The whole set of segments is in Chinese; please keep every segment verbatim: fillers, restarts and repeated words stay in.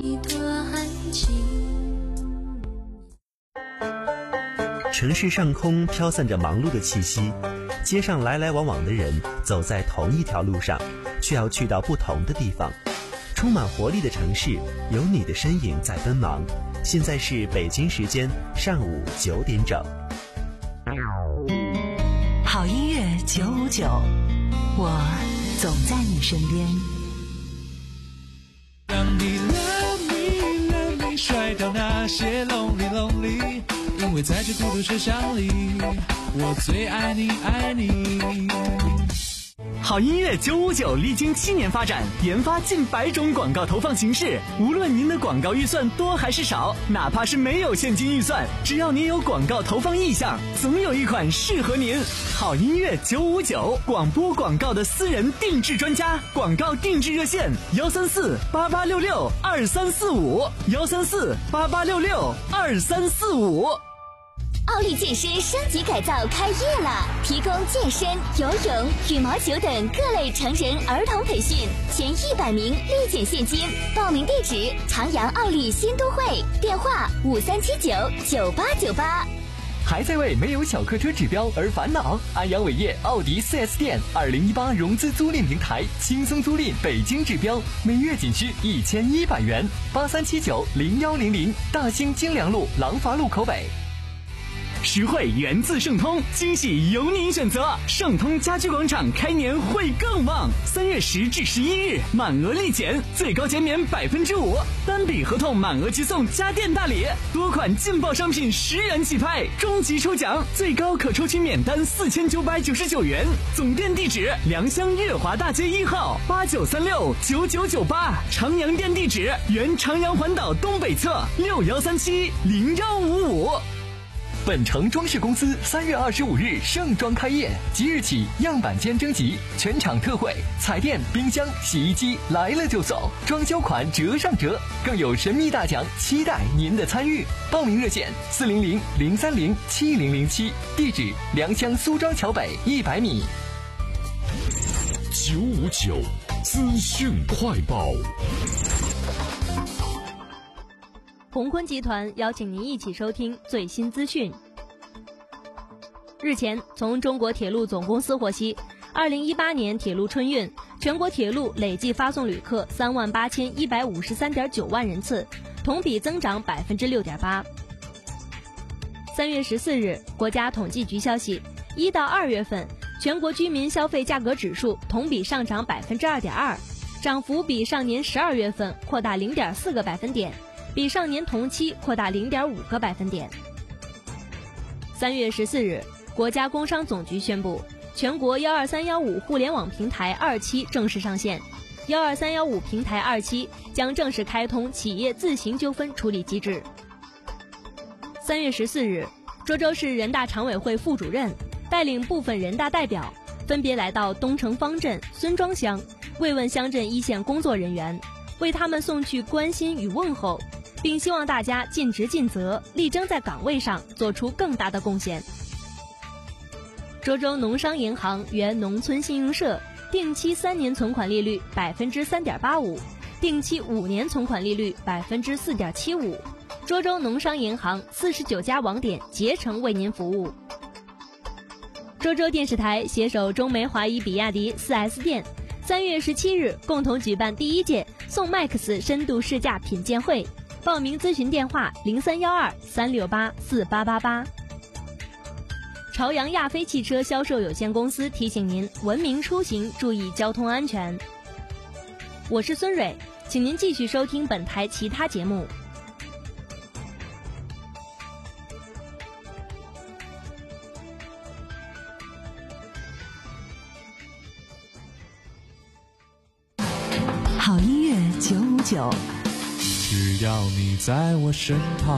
一朵爱情。 城市上空飘散着忙碌的气息，街上来来往往的人走在同一条路上，却要去到不同的地方。充满活力的城市，有你的身影在奔忙。现在是北京时间上午九点整。 好音乐九五九，我总在你身边。 让你 love me love me 甩掉那些 lonely lonely， 因为在这孤独车厢里，我最爱你爱你。 好音乐九五九历经七年发展，研发近百种广告投放形式。无论您的广告预算多还是少，哪怕是没有现金预算，只要您有广告投放意向，总有一款适合您。好音乐九五九，广播广告的私人定制专家，广告定制热线幺三四八八六六二三四五幺三四八八六六二三四五。 奥利健身升级改造开业了，提供健身、游泳、羽毛球等各类成人儿童培训，前一百名立减现金。报名地址：长阳奥利新都会，电话五三七九九八九八。 还在为没有小客车指标而烦恼？安阳伟业奥迪 四 S 店二零一八融资租赁平台，轻松租赁北京指标，每月仅需一千一百元。八三七九零幺零零，大兴京良路廊坊路口北。 实惠源自盛通，惊喜由您选择。盛通家居广场开年会更旺，三月十至十一日满额立减，最高减免百分之五，单笔合同满额即送家电大礼，多款劲爆商品十元起拍，终极抽奖最高可抽取免单四千九百九十九元。总店地址：良乡月华大街一号八九三六九九九八，长阳店地址：原长阳环岛东北侧六幺三七零幺五五。 本城装饰公司三月二十五日盛装开业，即日起样板间征集，全场特惠，彩电、冰箱、洗衣机来了就走，装修款折上折，更有神秘大奖，期待您的参与。报名热线四零零零三零七零零七，地址良乡苏庄桥北一百米。 九五九资讯快报。 鸿坤集团邀请您一起收听最新资讯。日前，从中国铁路总公司获悉，二零一八年铁路春运，全国铁路累计发送旅客三万八千一百五十三点九万人次，同比增长百分之六点八。三月十四日，国家统计局消息，一到二月份，全国居民消费价格指数同比上涨百分之二点二，涨幅比上年十二月份扩大零点四个百分点。比上年同期扩大 零点五个百分点。三月十四日，国家工商总局宣布，全国一二三一五互联网平台二期正式上线。一二三一五平台二期将正式开通企业自行纠纷处理机制。三月十四日，涿州市人大常委会副主任带领部分人大代表分别来到东城方镇、孙庄乡，慰问乡镇一线工作人员，为他们送去关心与问候，并希望大家尽职尽责，力争在岗位上做出更大的贡献。涿州农商银行原农村信用社定期三年存款利率百分之三点八五，定期五年存款利率百分之四点七五。涿州农商银行四十九家网点竭诚为您服务。涿州电视台携手中煤华谊比亚迪 四 S 店，三月十七日共同举办第一届宋 Max 深度试驾品鉴会。报名咨询电话零三幺二三六八四八八八。朝阳亚飞汽车销售有限公司提醒您：文明出行，注意交通安全。我是孙蕊，请您继续收听本台其他节目。 好音乐九五九。 只要你在我身旁。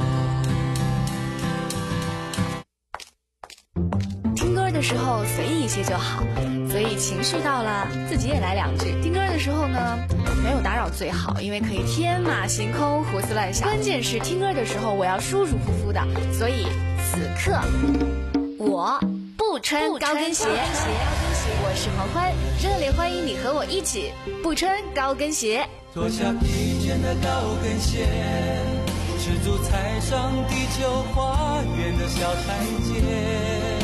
听歌的时候随意一些就好，所以情绪到了自己也来两句。听歌的时候呢，没有打扰最好，因为可以天马行空胡思乱想。关键是听歌的时候我要舒舒服服的，所以此刻我不穿高跟鞋。我是黄欢，热烈欢迎你和我一起不穿高跟鞋。 脱下披肩线的高跟鞋，赤足踩上地球花园的小台阶。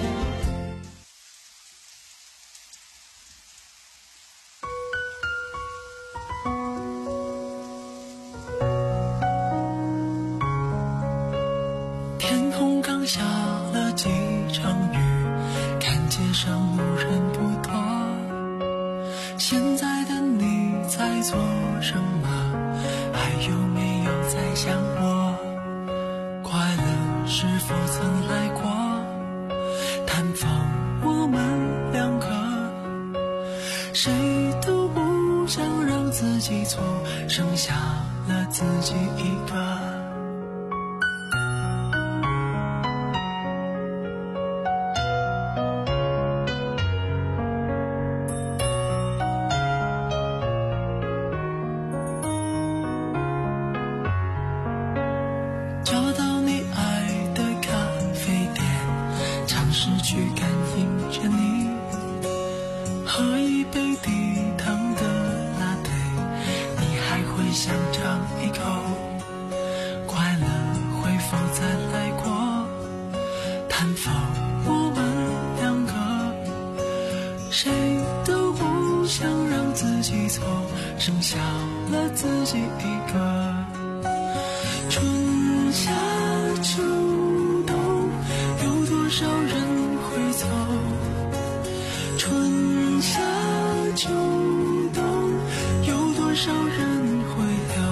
天空刚下了几场雨，看街上路人不多，现在的你在做什么？还有没有在想我？快乐是否曾来过？探访我们两个，谁都不想让自己错，剩下了自己一个。去感应着你，喝一杯低糖的拿铁，你还会想尝一口？快乐会否再来过？探访我们两个，谁都不想让自己错，剩下了自己一个。春夏秋冬，有多少人会走？春夏秋冬，有多少人会留？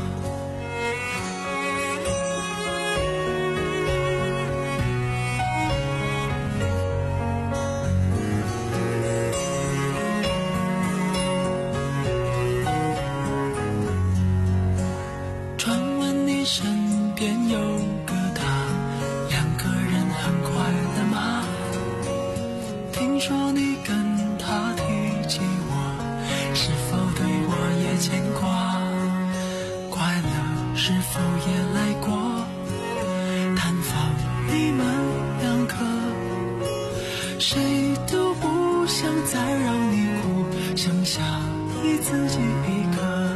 传闻你身边有个他，两个人很快乐吗？听说你跟他提起我，是否对我也牵挂？快乐是否也来过？探访你们两个，谁都不想再让你哭，剩下你自己一个。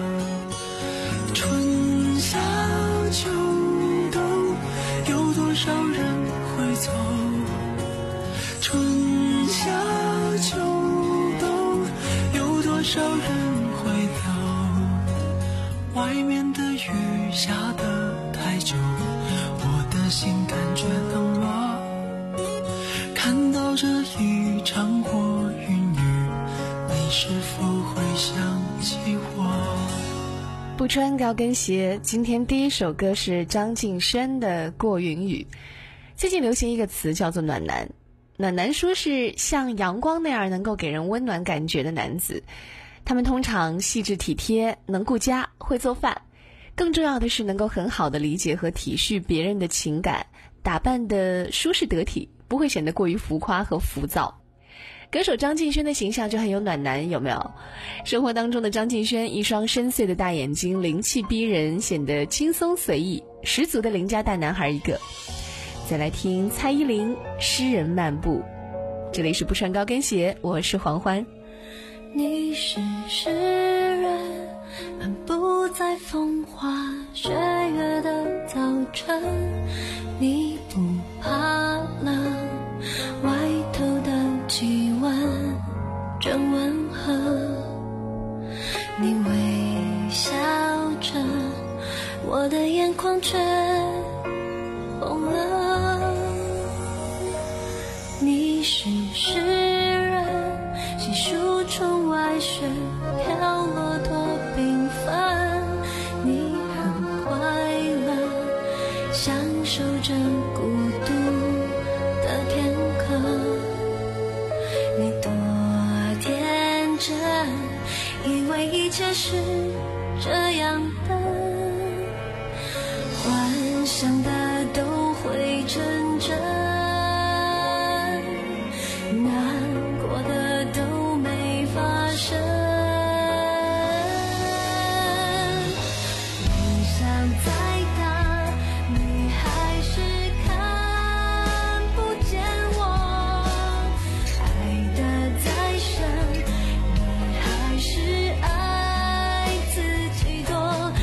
春夏秋冬，有多少人会走？春夏秋冬，有多少人会留？外面的雨下得太久，我的心感觉冷落。看到这一场过云雨，你是否会想起我？ 不穿高跟鞋，今天第一首歌是张敬轩的《过云雨》。最近流行一个词叫做暖男，暖男说是像阳光那样能够给人温暖感觉的男子，他们通常细致体贴，能顾家，会做饭，更重要的是能够很好的理解和体恤别人的情感，打扮的舒适得体，不会显得过于浮夸和浮躁。歌手张敬轩的形象就很有暖男，有没有？生活当中的张敬轩，一双深邃的大眼睛，灵气逼人，显得轻松随意，十足的邻家大男孩一个。再来听蔡依林《诗人漫步》，这里是不穿高跟鞋，我是黄欢。 你是诗人，漫步在风花雪月的早晨，你不怕冷，外头的气温正温和，你微笑着，我的眼眶却红了。你是诗人，细数窗外雪飘落多缤纷，你很快乐，享受着孤独的片刻。你多天真，以为一切是这样的，幻想的都会成真，难过的都没发生。理想再大，你还是看不见我，爱得再深，你还是爱自己多。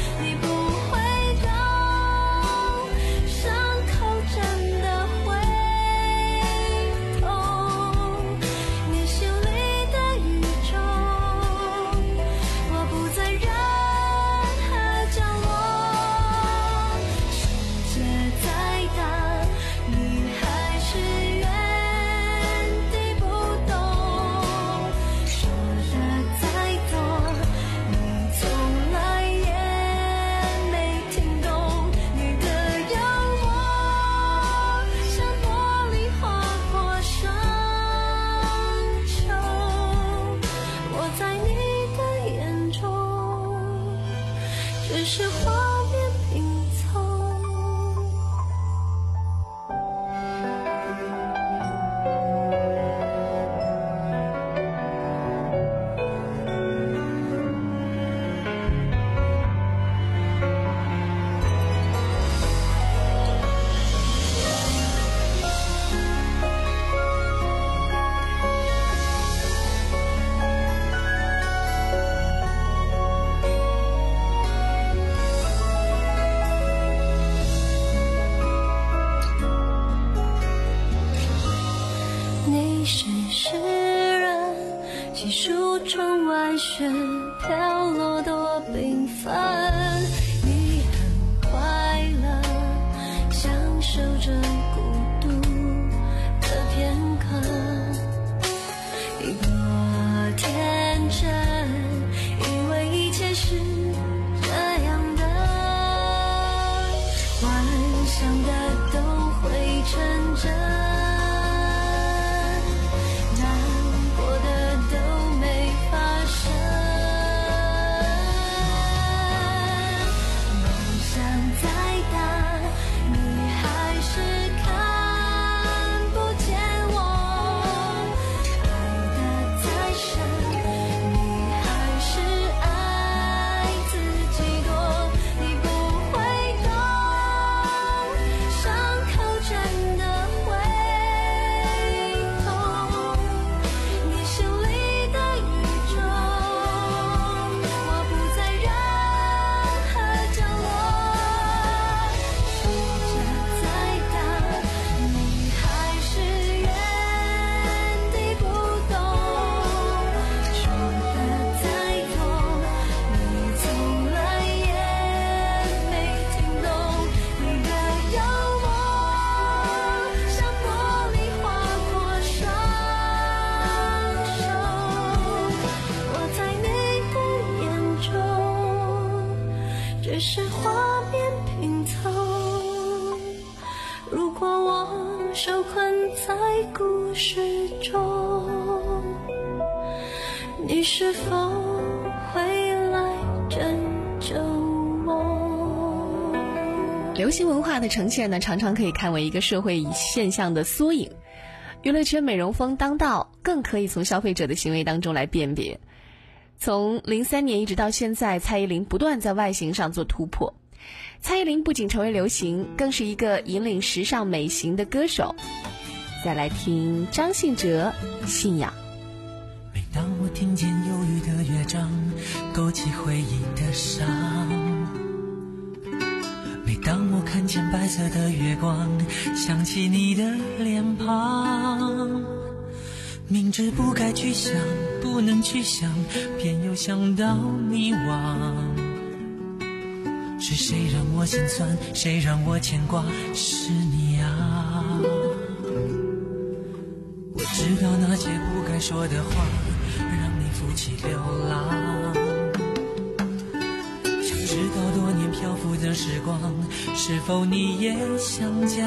雪飘落多缤纷，你很快乐，享受着孤独的片刻，你多天真，以为一切是这样的，幻想的都会成真，只是画面拼凑。如果我受困在故事中，你是否会来拯救我？ 流行文化的呈现呢，常常可以看为一个社会现象的缩影。娱乐圈美容风当道，更可以从消费者的行为当中来辨别。从零三年一直到现在，蔡依林不断在外形上做突破。蔡依林不仅成为流行，更是一个引领时尚美型的歌手。再来听张信哲《信仰》。 每当我听见忧郁的乐章，勾起回忆的伤，每当我看见白色的月光，想起你的脸庞，明知不该去想，不能去想，偏又想到迷惘。是谁让我心酸，谁让我牵挂，是你啊。我知道那些不该说的话，让你负气流浪。想知道多年漂浮的时光，是否你也想家？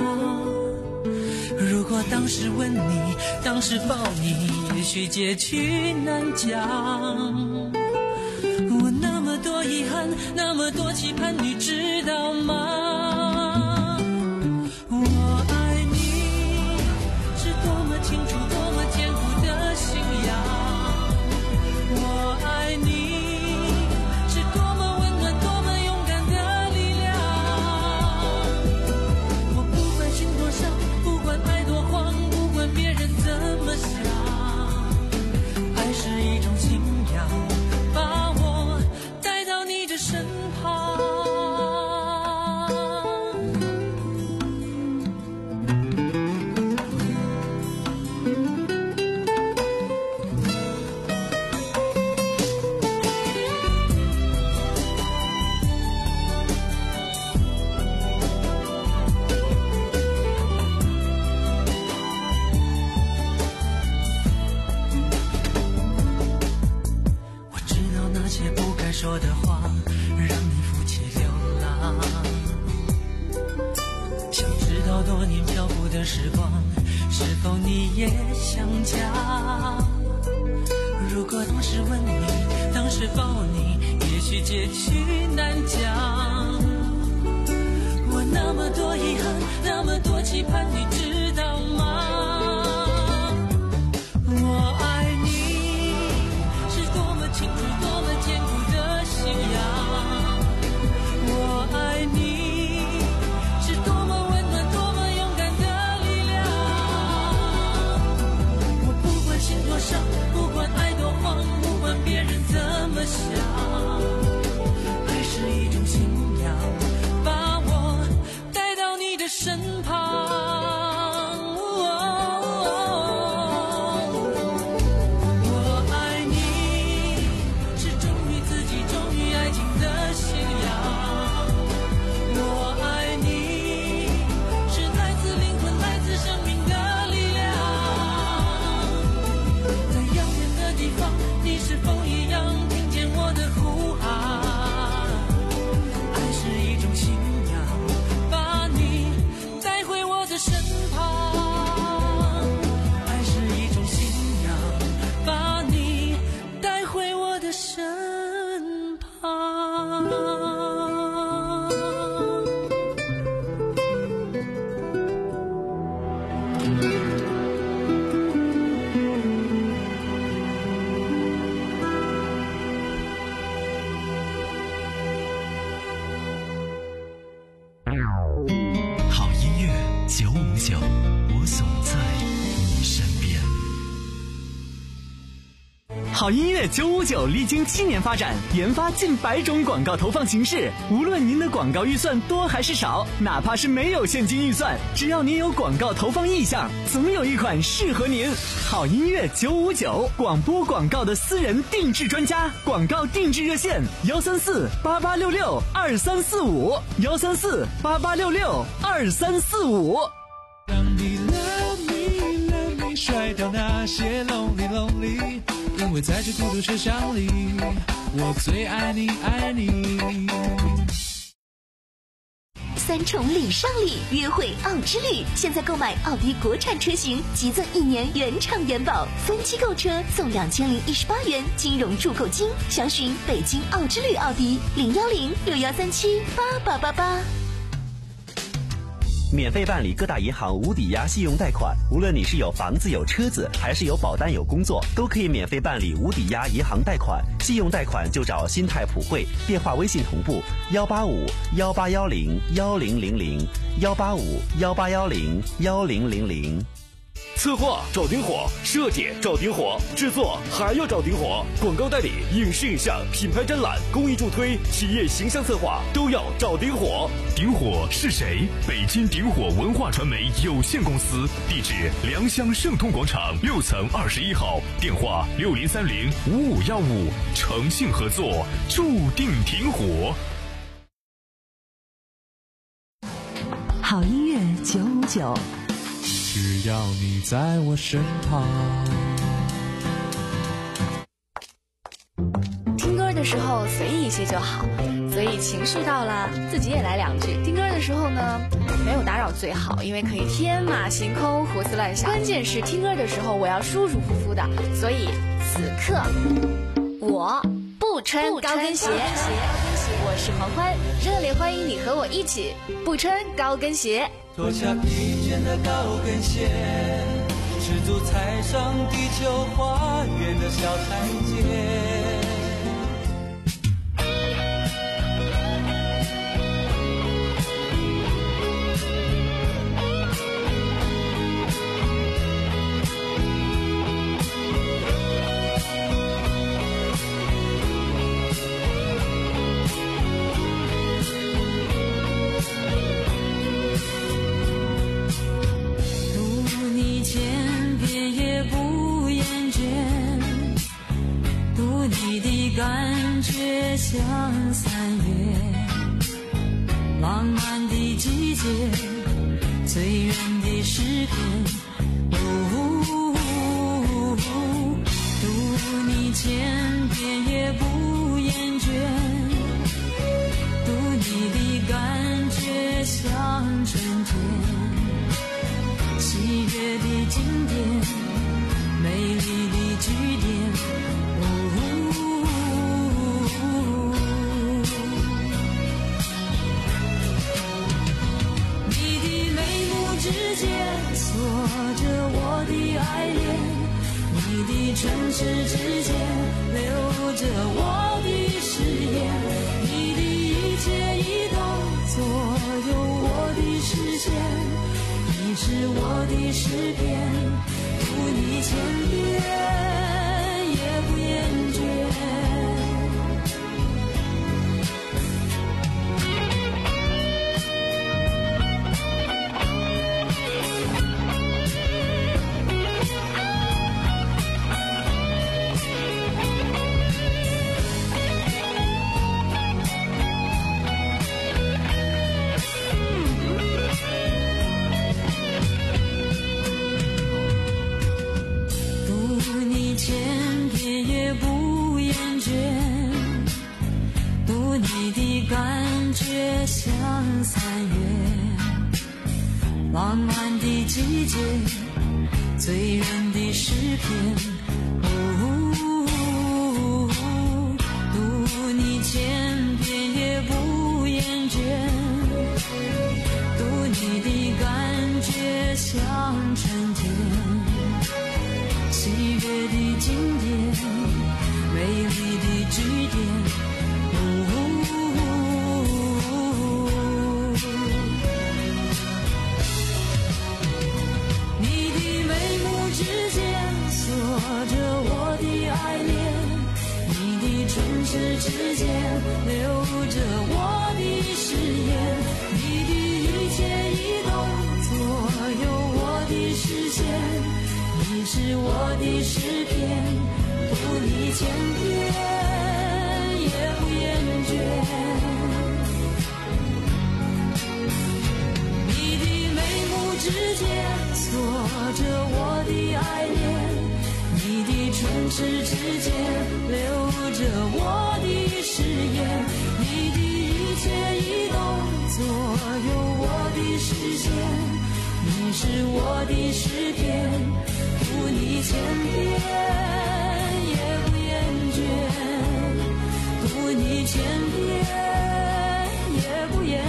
如果当时吻你，当时抱你，也许结局难讲。我那么多遗憾，那么多期盼，你知道吗？我爱你是多么清楚，多么坚固的信仰。我爱你是多么温暖，多么勇敢的力量。我不管心多伤，不管爱多慌，不管别人怎么想，爱是一种信仰，把我带到你的身旁。说的话让你负气流浪，想知道多年漂浮的时光，是否你也想家？如果当时吻你，当时抱你，也许结局难讲。我那么多遗憾，那么多期盼，你知道吗？我爱你是多么清楚，多么坚固的信仰。我爱你是多么温暖，多么勇敢的力量。我不管心多伤，不管爱多慌，不管别人怎么想，爱是一种信仰。 好音乐九五九，我总在你身边。 好音乐九五九历经七年发展，研发近百种广告投放形式。无论您的广告预算多还是少，哪怕是没有现金预算，只要您有广告投放意向，总有一款适合您。好音乐九五九，广播广告的私人定制专家，广告定制热线：幺三四八八六六二三四五，幺三四八八六六二三四五。 让你 love me love me 甩掉那些 lonely lonely， 因为在这孤独车厢里，我最爱你爱你。 三重礼上礼，约会奥之旅，现在购买奥迪国产车型，即赠一年原厂原保，分期购车送两千零一十八元金融住购金。详询北京奥之旅奥迪零幺零六幺三七八八八八。 免费办理各大银行无抵押信用贷款，无论你是有房子有车子，还是有保单有工作，都可以免费办理无抵押银行贷款。信用贷款就找新泰普惠，电话微信同步幺八五幺八幺零幺零零零幺八五幺八幺零幺零零零。 策划找顶火，设计找顶火，制作还要找顶火，广告代理、影视影像、品牌展览、公益助推、企业形象策划都要找顶火。 顶火是谁？北京顶火文化传媒有限公司，地址良乡盛通广场六层二十一号，电话六零三零五五幺五，诚信合作，注定顶火。 好音乐九五九。 只要你在我身旁。 听歌的时候随意一些就好，所以情绪到了自己也来两句。听歌的时候呢，没有打扰最好，因为可以天马行空胡思乱想。关键是听歌的时候我要舒舒服服的，所以此刻我不穿高跟鞋。我是黄欢，热烈欢迎你和我一起不穿高跟鞋。 脱下疲倦的高跟鞋，赤足踩上地球花园的小台阶。 感觉像三月，浪漫的季节，醉人的诗篇。哦，读你千遍也不厌倦，读你的感觉像春天，喜悦的经典，美丽的句点。之间锁着我的爱恋，你的唇齿之间留着我的誓言，你的一切一动左右我的视线，你是我的诗篇，读你千遍也不厌倦。感觉像三月，浪漫的季节，醉人的诗篇。哦，读你千遍也不厌倦，读你的感觉像春天，喜悦的经典，美丽的句点。哦， 着我的爱恋，你的唇齿之间留着我的誓言，你的一切一动左右我的视线，你是我的诗篇，读你千遍也不厌倦，读你千遍也不厌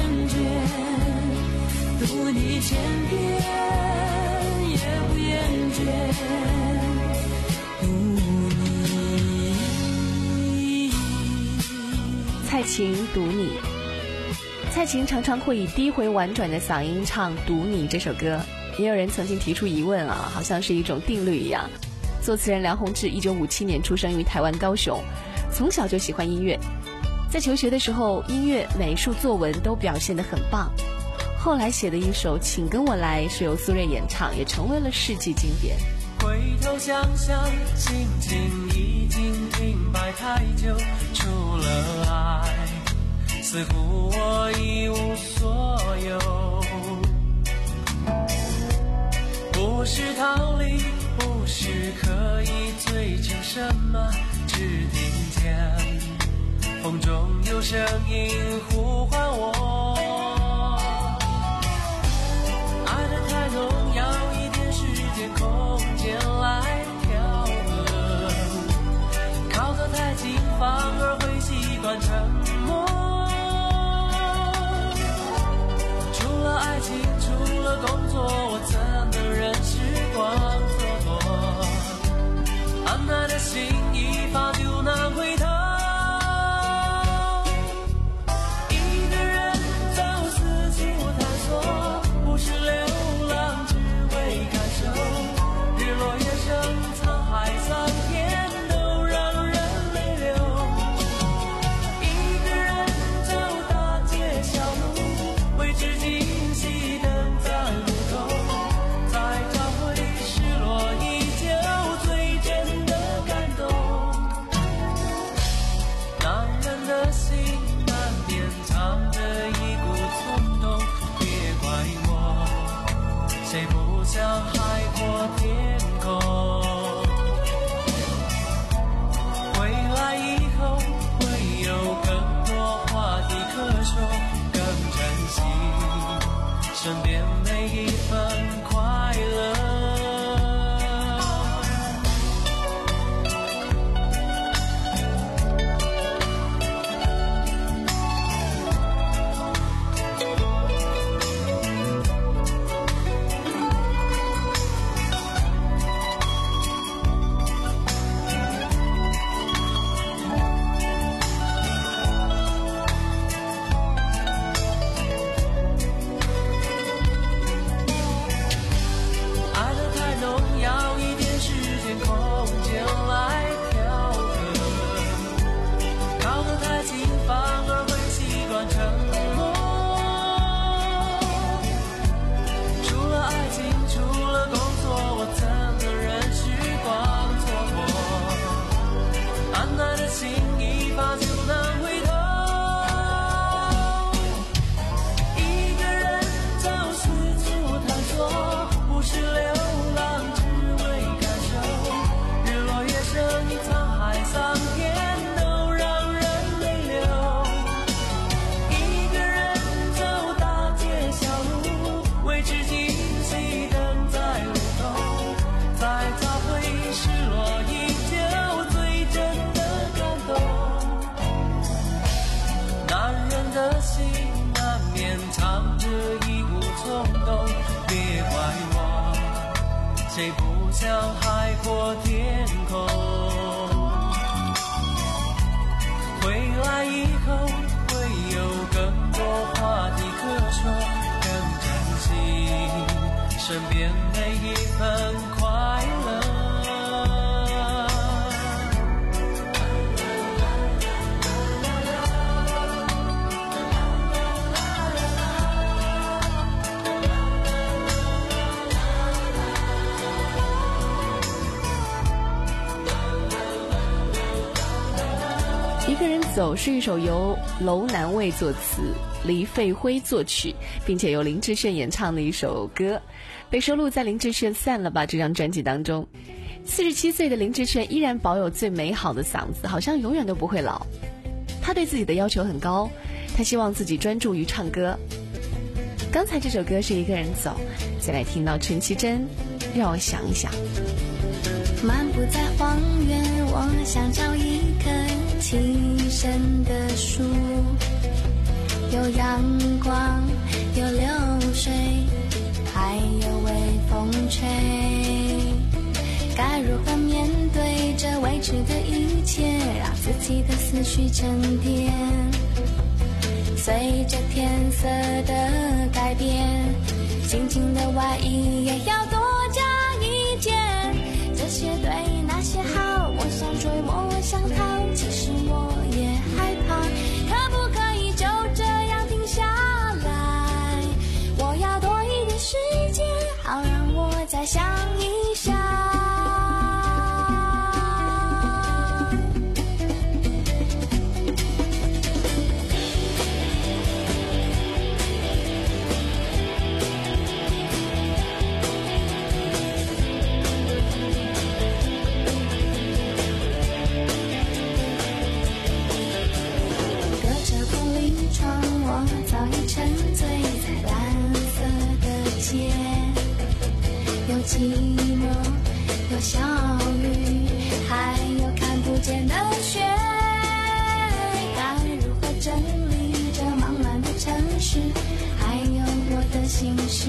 倦，读你千遍也不厌倦，读你。 蔡琴读你。蔡琴常常会以低回婉转的嗓音唱《读你》这首歌，也有人曾经提出疑问啊，好像是一种定律一样。作词人梁鸿志一九五七年出生于台湾高雄，从小就喜欢音乐，在求学的时候，音乐、美术、作文都表现得很棒。后来写的一首《请跟我来》是由苏芮演唱，也成为了世纪经典。 回头想想，心情已经停摆太久，除了爱，似乎我一无所有。不是逃离，不是刻意追求什么，只听见风中有声音呼唤我。爱得太浓，要一点时间空间来调和，靠得太近反而会习惯沉默。除了爱情，除了工作，我怎能忍时光蹉跎？安爱的心一发就难回头。身边每一份快乐，谁不想海阔天空？回来以后会有更多话题可说，更珍惜身边每一份快乐。 走》是一首由楼南卫作词、黎费辉作曲，并且由林志炫演唱的一首歌，被收录在林志炫《散了吧》这张专辑当中。四十七岁的林志炫依然保有最美好的嗓子，好像永远都不会老。他对自己的要求很高，他希望自己专注于唱歌。刚才这首歌是一个人走，再来听到陈绮贞，让我想一想。 漫步在荒原，我想找一棵栖身的树，有阳光，有流水，还有微风吹。该如何面对这未知的一切，让自己的思绪沉淀，随着天色的改变，紧紧的外衣也要多加一件。这些对那些好，我想追摸，我想逃，其实我也害怕。可不可以就这样停下来？我要多一点时间，好让我再想一想。寂寞，有小雨，还有看不见的雪。该如何整理这忙乱的城市，还有我的心事？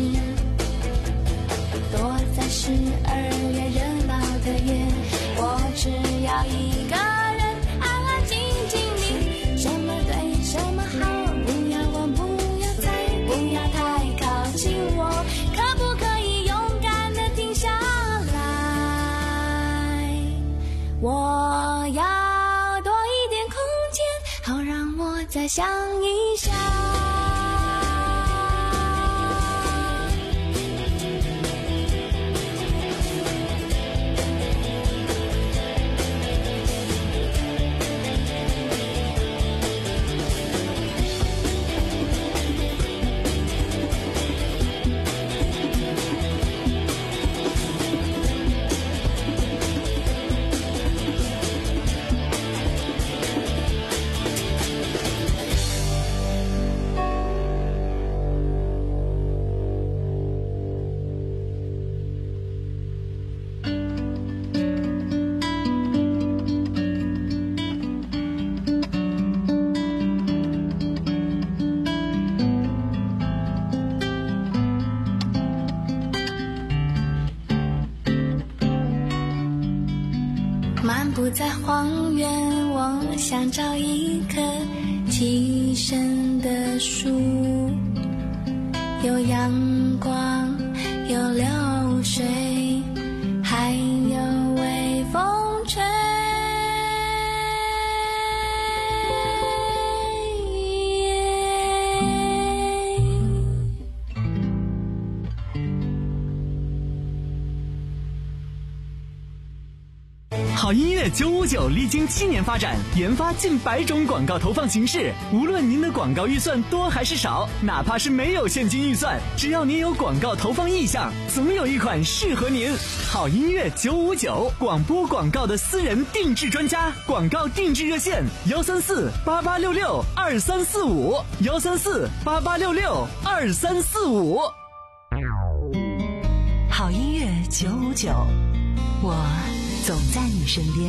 躲在十二月热闹的夜，我只要一个人安安静静的，什么对什么好，不要问，不要猜，不要太靠近我，可不可以勇敢的停下来？我要多一点空间，好让我再想一想。漫步在荒原，我想找一棵栖身的树，有阳光，有流水，还有微风吹。 好音乐九五九历经七年发展，研发近百种广告投放形式。无论您的广告预算多还是少，哪怕是没有现金预算，只要您有广告投放意向，总有一款适合您。好音乐九五九，广播广告的私人定制专家，广告定制热线幺三四八八六六二三四五幺三四八八六六二三四五。 好音乐九五九，我总在你身边。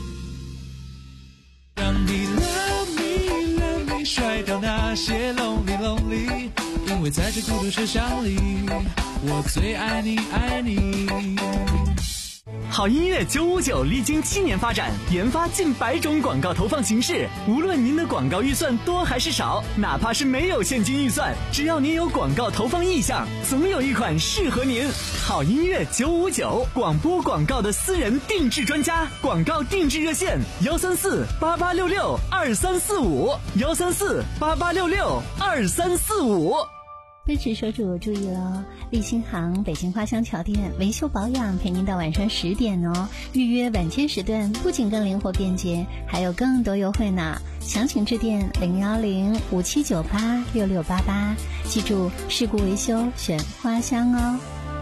让你 love me love me 甩掉那些 lonely lonely， 因为在这孤独车厢里，我最爱你爱你。 好音乐九五九历经七年发展，研发近百种广告投放形式。无论您的广告预算多还是少，哪怕是没有现金预算，只要您有广告投放意向，总有一款适合您。好音乐九五九，广播广告的私人定制专家，广告定制热线幺三四八八六六二三四五幺三四八八六六二三四五。 奔驰车主注意了，立新行北京花乡桥店维修保养陪您到晚上十点哦。预约晚间时段不仅更灵活便捷，还有更多优惠呢。详情致电零幺零五七九八六六八八，记住事故维修选花乡哦。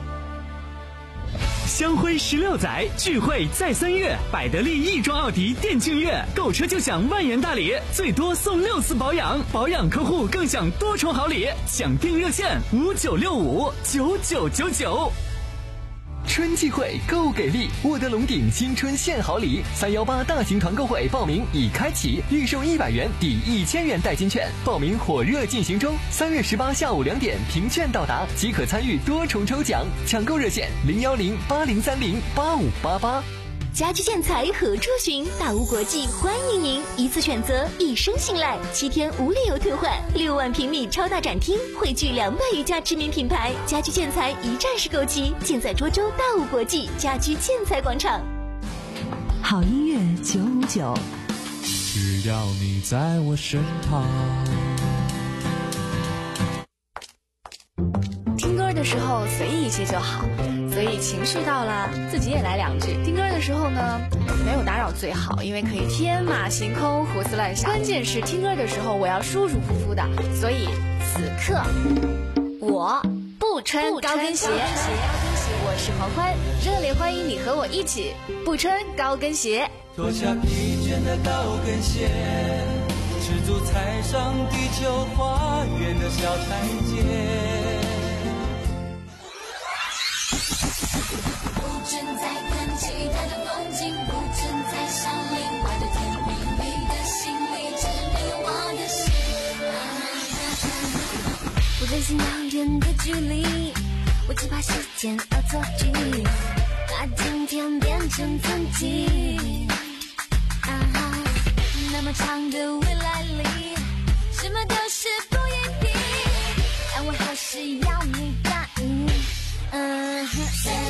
香辉十六载聚会在三月，百得利亦庄奥迪电竞月，购车就享万元大礼，最多送六次保养，保养客户更享多重好礼。抢订热线五九六五九九九九。 春季会购给力，沃德龙鼎新春献好礼，三幺八大型团购会报名已开启，预售一百元抵一千元代金券，报名火热进行中。三月十八下午两点凭券到达即可参与多重抽奖，抢购热线零幺零八零三零八五八八。 家居建材何处寻？大屋国际欢迎您，一次选择，一生信赖，七天无理由退换，六万平米超大展厅，汇聚两百余家知名品牌，家居建材一站式购齐，尽在涿州大屋国际家居建材广场。 好音乐九五九， 只要你在我身旁。 听歌的时候随意一些就好，所以情绪到了自己也来两句。听歌的时候呢，没有打扰最好，因为可以天马行空胡思乱想。关键是听歌的时候我要舒舒服服的，所以此刻我不穿高跟鞋。我是黄欢，热烈欢迎你和我一起不穿高跟鞋。 脱下疲倦的高跟鞋，赤足踩上地球花园的小台阶。 不准再看其他的风景，不准再想另外的甜蜜，你的心里只有我的心。不担心遥远的距离，我只怕时间恶作剧，把今天变成曾经。啊，那么长的未来里，什么都是不一定，但我还是要你答应。嗯哼。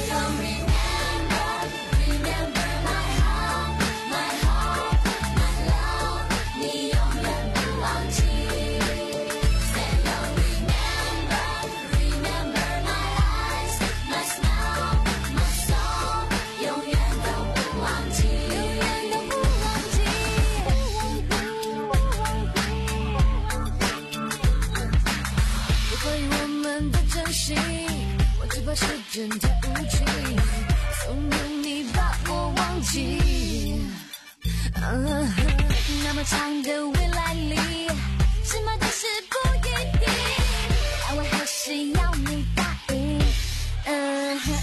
我只怕时间太无趣，怂恿你把我忘记。嗯，那么长的未来里，什么都是不一定，但我还是要你答应。嗯哼。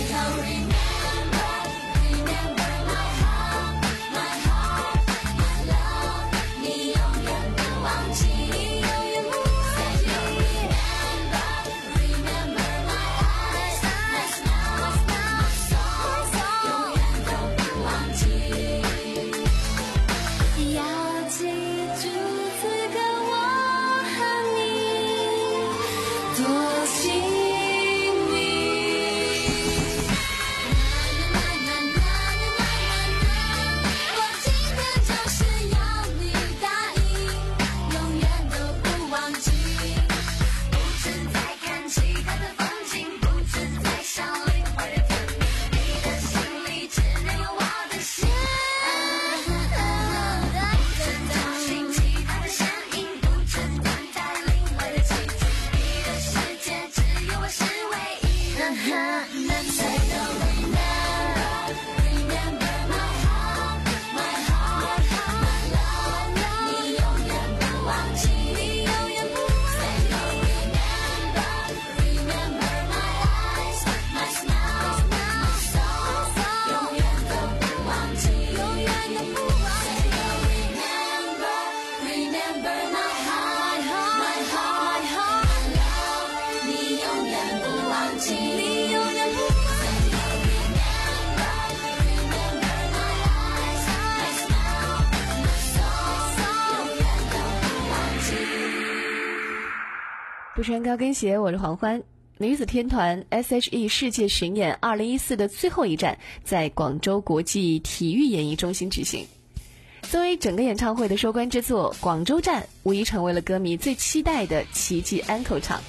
不穿高跟鞋，我是黄欢。女子天团 S H E 世界巡演二零一四的最后一站在广州国际体育演艺中心举行。作为整个演唱会的收官之作，广州站无疑成为了歌迷最期待的奇迹安口场。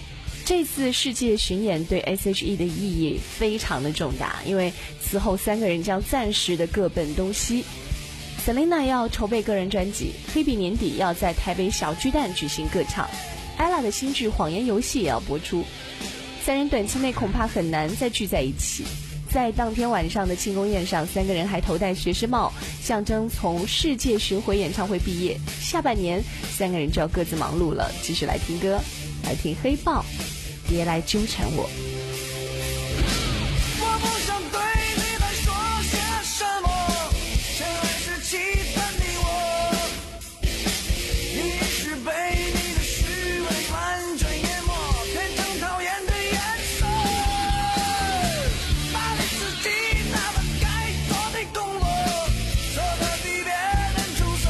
这次世界巡演对 S H E 的意义非常的重大，因为此后三个人将暂时的各奔东西。Selina 要筹备个人专辑，黑笔年底要在台北小巨蛋举行歌唱， Ella 的新剧《谎言游戏》也要播出。三人短期内恐怕很难再聚在一起。在当天晚上的庆功宴上，三个人还头戴学士帽，象征从世界巡回演唱会毕业。下半年三个人就要各自忙碌了。继续来听歌，来听黑豹，别来纠缠我。 我不想对你再说些什么，谁还是期盼你我，你是被你的虚伪完全淹没，变成讨厌的颜色，把你自己那份该做的工作做得比别人出色，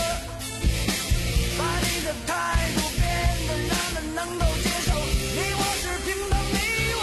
把你的态度变得让人能够接受，你我是平等你我。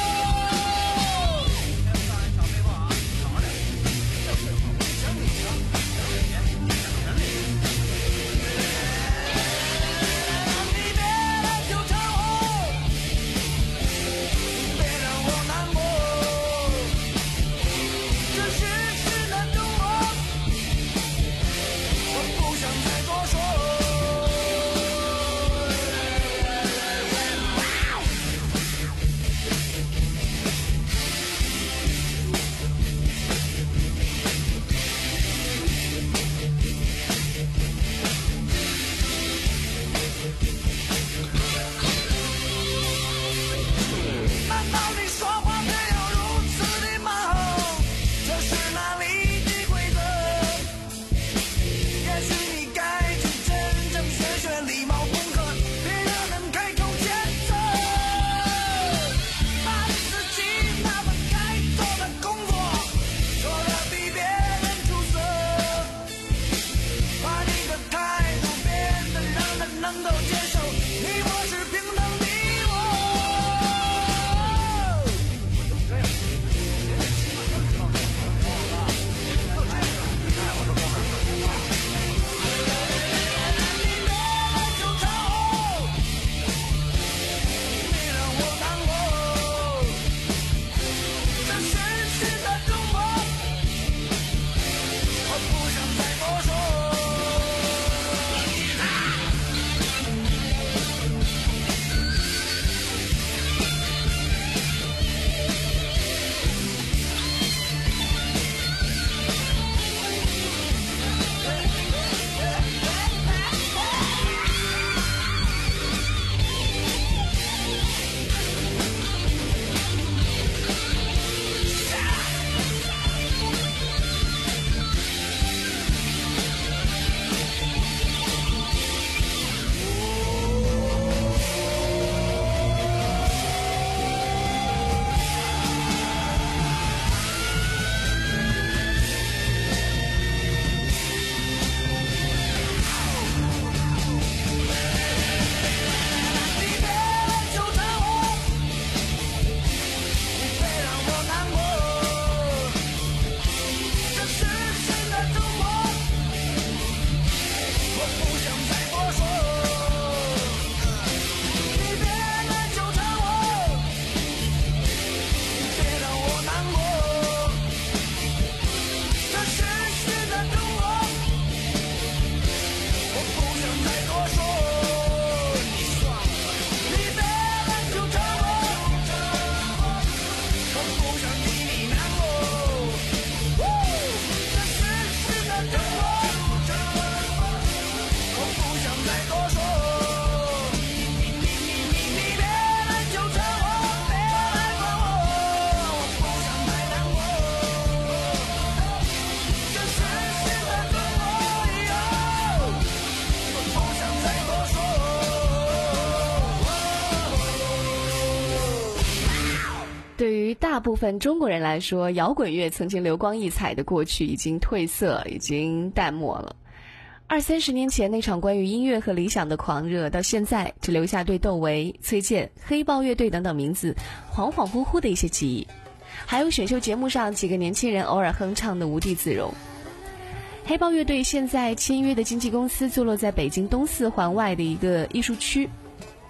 对于大部分中国人来说，摇滚乐曾经流光溢彩的过去已经褪色，已经淡漠了。二三十年前那场关于音乐和理想的狂热，到现在只留下对窦唯、崔健、黑豹乐队等等名字恍恍惚惚的一些记忆，还有选秀节目上几个年轻人偶尔哼唱的无地自容。黑豹乐队现在签约的经纪公司坐落在北京东四环外的一个艺术区，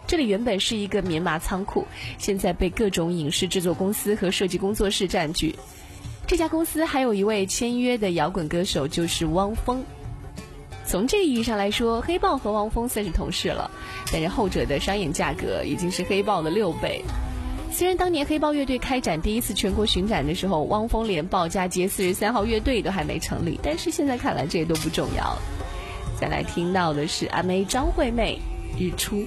这里原本是一个棉麻仓库，现在被各种影视制作公司和设计工作室占据。这家公司还有一位签约的摇滚歌手，就是汪峰。从这个意义上来说，黑豹和汪峰算是同事了，但是后者的商演价格已经是黑豹的六倍。虽然当年黑豹乐队开展第一次全国巡展的时候，汪峰连鲍家街四十三号乐队都还没成立，但是现在看来这些都不重要了。再来听到的是阿妹张惠妹日出。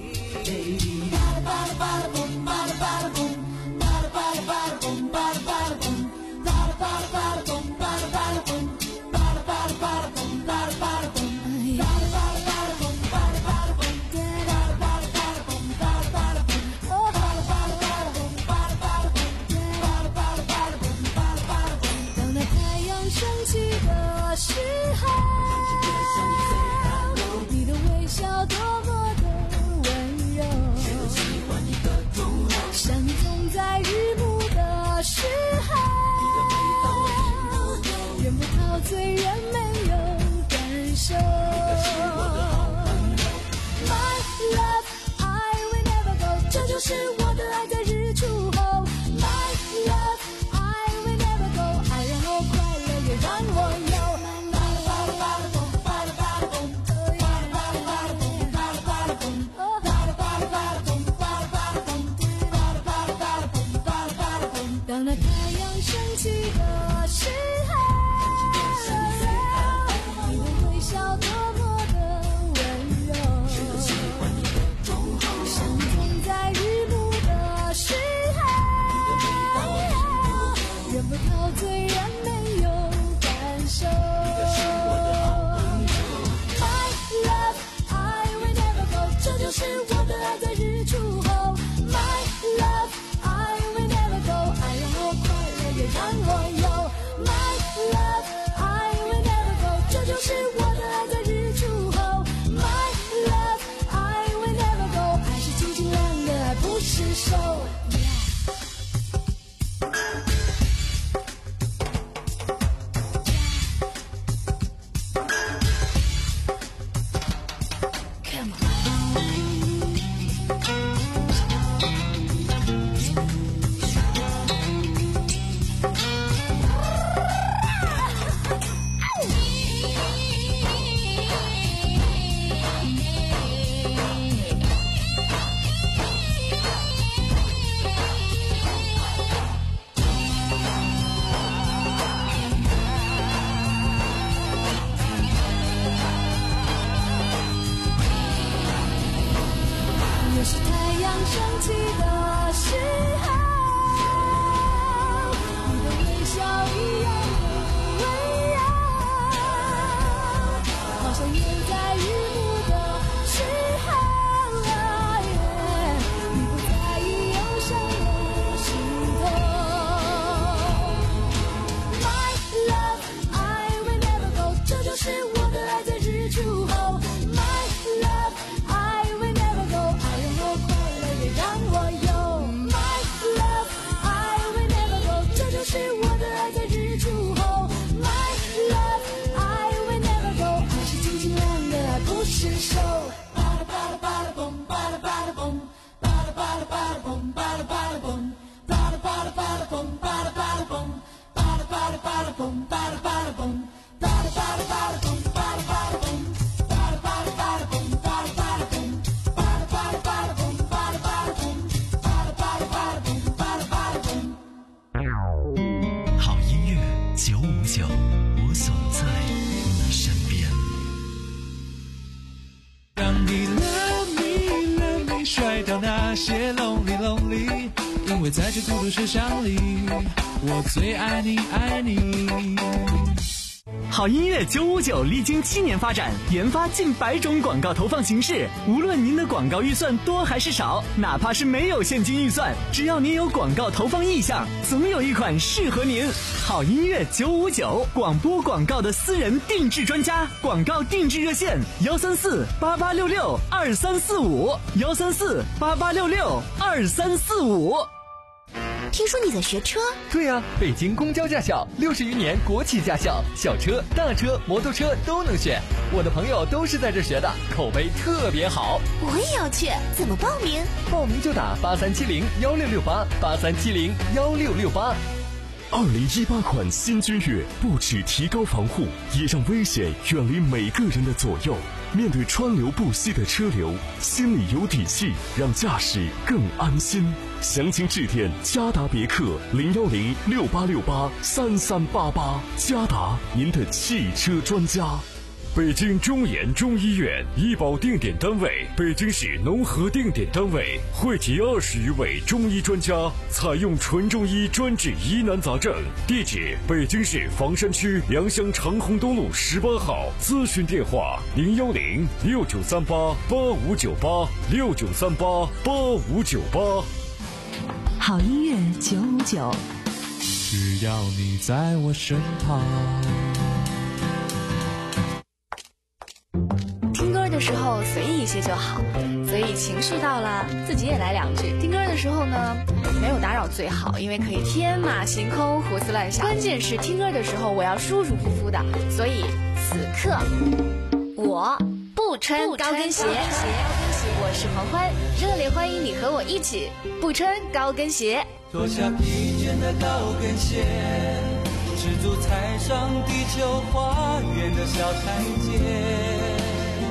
虽然没有感受 My love I will never go 这就是我的爱在日出后 My love I will never go 爱然后快乐也让我有当那太阳升起的时候些 lonely lonely， 因为在这孤独设想里，我最爱你爱你。 好音乐九五九历经七年发展，研发近百种广告投放形式。无论您的广告预算多还是少，哪怕是没有现金预算，只要您有广告投放意向，总有一款适合您。好音乐九五九，广播广告的私人定制专家，广告定制热线：幺三四八八六六二三四五，幺三四八八六六二三四五。 听说你在学车？ 对呀、啊，北京公交驾校，六十余年国企驾校，小车、大车、摩托车都能选。我的朋友都是在这学的，口碑特别好。 我也要去，怎么报名？ 报名就打八三七零幺六六八八三七零幺六六八。 二零一八款新君越不只提高防护，也让危险远离每个人的左右。面对川流不息的车流，心里有底气，让驾驶更安心。详情致电嘉达别克零幺零六八六八三三八八，嘉达，您的汽车专家。 北京中研中医院医保定点单位，北京市农合定点单位，汇集二十余位中医专家，采用纯中医专治疑难杂症。地址：北京市房山区良乡长虹东路十八号。咨询电话：零幺零六九三八八五九八六九三八八五九八。 好音乐九五九， 只要你在我身旁。 听歌的时候随意一些就好，所以情绪到了自己也来两句。听歌的时候呢，没有打扰最好，因为可以天马行空胡思乱想。关键是听歌的时候我要舒舒服服的，所以此刻我不穿高跟鞋。我是黄欢，热烈欢迎你和我一起不穿高跟鞋。 脱下疲倦的高跟鞋，赤足踩上地球花园的小台阶。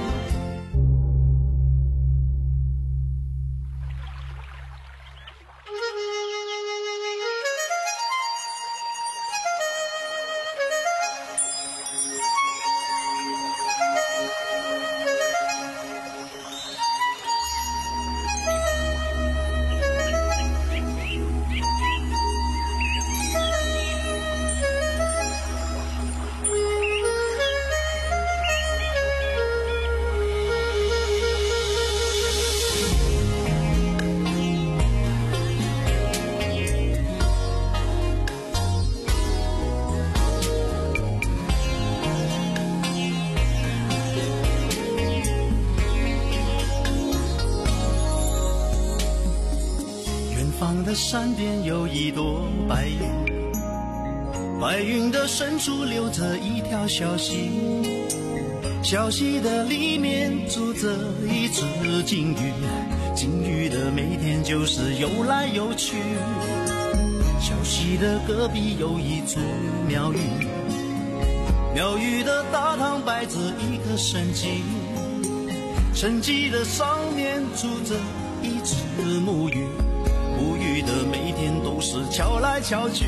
山边有一朵白云，白云的深处流着一条小溪，小溪的里面住着一只金鱼，金鱼的每天就是游来游去。小溪的隔壁有一座庙宇，庙宇的大堂摆着一个神迹，神迹的上面住着一只木鱼，母语的每天都是敲来敲去。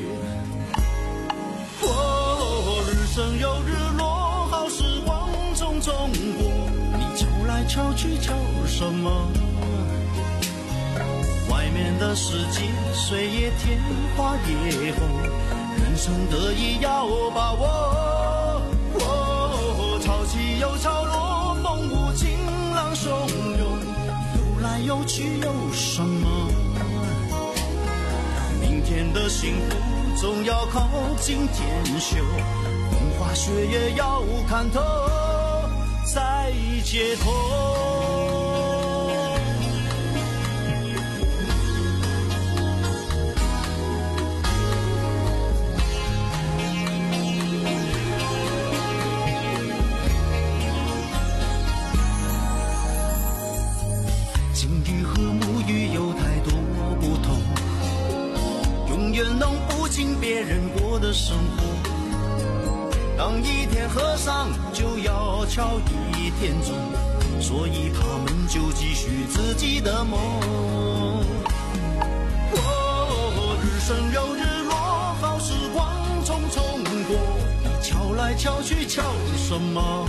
哦，日升又日落，好时光匆匆过，你敲来敲去敲什么？外面的世界水也甜花也红，人生得意要把握。哦，潮起又潮落，风无情浪汹涌，游来游去有什么？明天的幸福总要靠今天修，风花雪月要看透再解脱。金鱼和母鱼有太多不同，永远弄不清别人过的生活。当一天和尚就要敲一天钟，所以他们就继续自己的梦。哦，日升又日落，好时光匆匆过，你敲来敲去敲什么？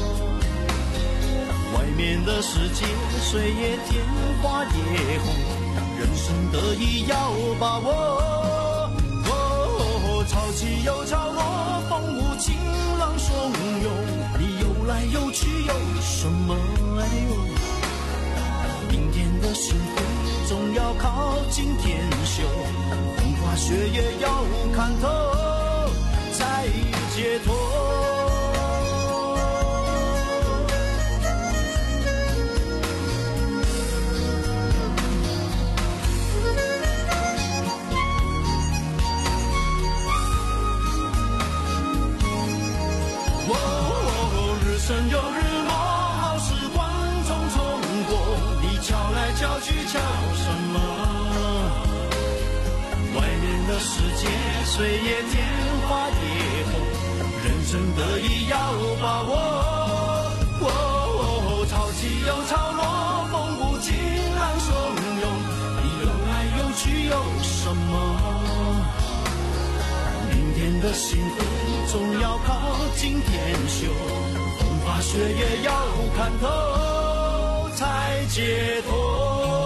外面的世界水也甜花也红，人生得意要把握。哦，潮起又潮落，风无情浪汹涌，你游来游去有什么？哎呦，明天的幸福总要靠今天修，风花雪月要看透才解脱。 天花野红，人生得意要把握。哦，潮起又潮落，风不尽浪汹涌，你游来游去有什么？明天的幸福总要靠今天修，风花雪月要看透才解脱。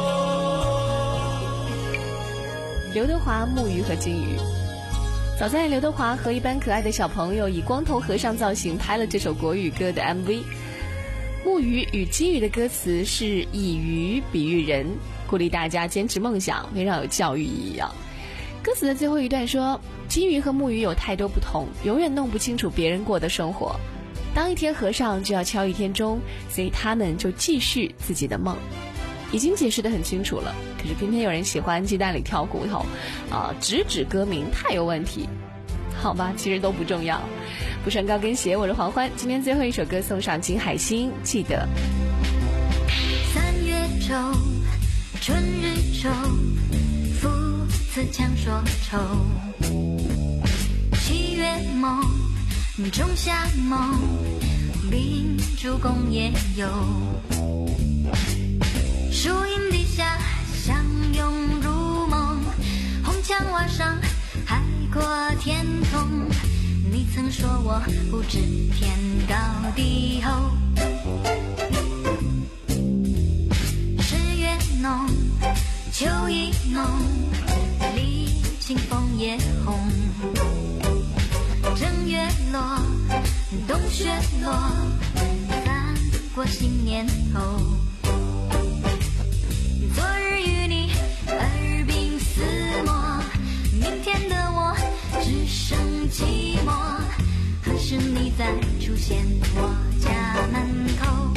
刘德华、木鱼和金鱼。早在刘德华和一班可爱的小朋友以光头和尚造型拍了这首国语歌的 M V。 木鱼与金鱼的歌词是以鱼比喻人，鼓励大家坚持梦想，非常有教育意义啊。歌词的最后一段说，金鱼和木鱼有太多不同，永远弄不清楚别人过的生活，当一天和尚就要敲一天钟，所以他们就继续自己的梦。已经解释得很清楚了，可是偏偏有人喜欢鸡蛋里挑骨头啊、呃，直指歌名太有问题。好吧，其实都不重要。不穿高跟鞋，我是黄欢。今天最后一首歌送上金海心，记得。 三月中，春日中，父子强说愁。七月梦，仲夏梦，秉烛共夜游。树荫底下相拥入梦，红墙瓦上海阔天空。你曾说我不知天高地厚。十月浓，秋意浓，历经枫叶红。正月落，冬雪落，翻过新年头。昨日与你耳鬓厮磨，明天的我只剩寂寞。何时你再出现我家门口？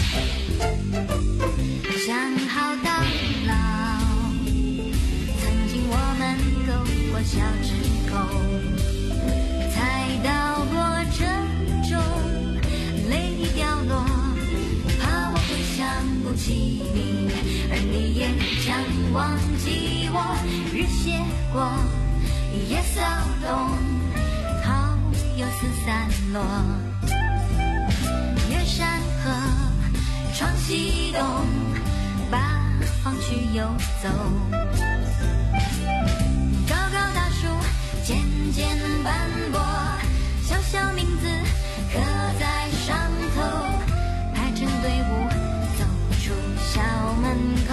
想好到老，曾经我们勾过小指沟，才到过这种泪掉落，怕我会想不起你，而你也将忘记我。日斜过，夜扫动，桃又四散落。越山河，窗西东，八方去游走。高高大树，渐渐斑驳，小小名字刻在上头，排成队伍走出校门口。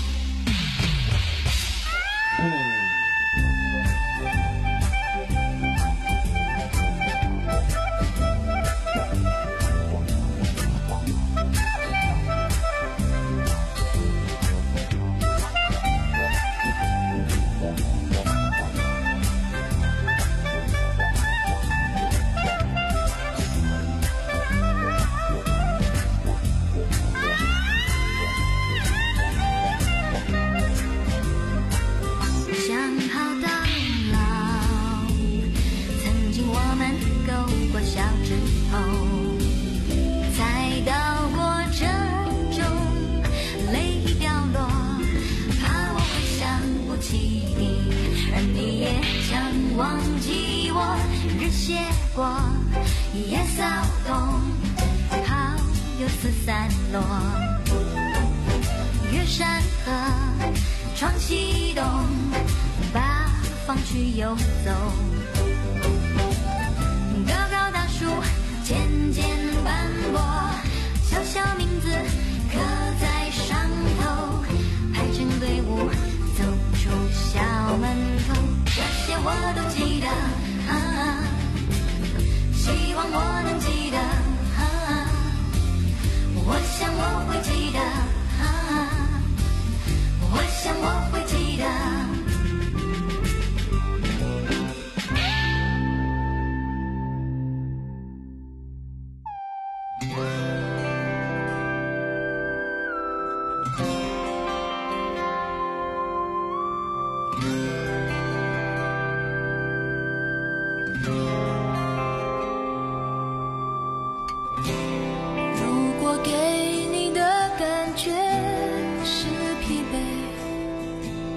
如果给你的感觉是疲惫，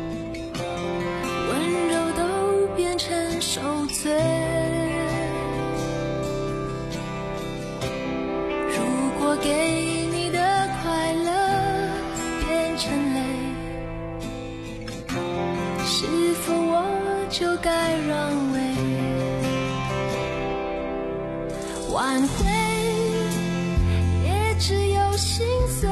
就该让位，挽回也只有心碎，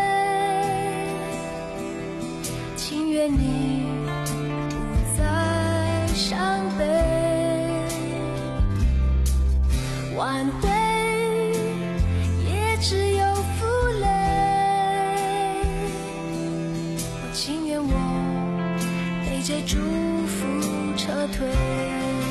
情愿你不再伤悲，挽回也只有负累，我情愿我被这祝福撤退。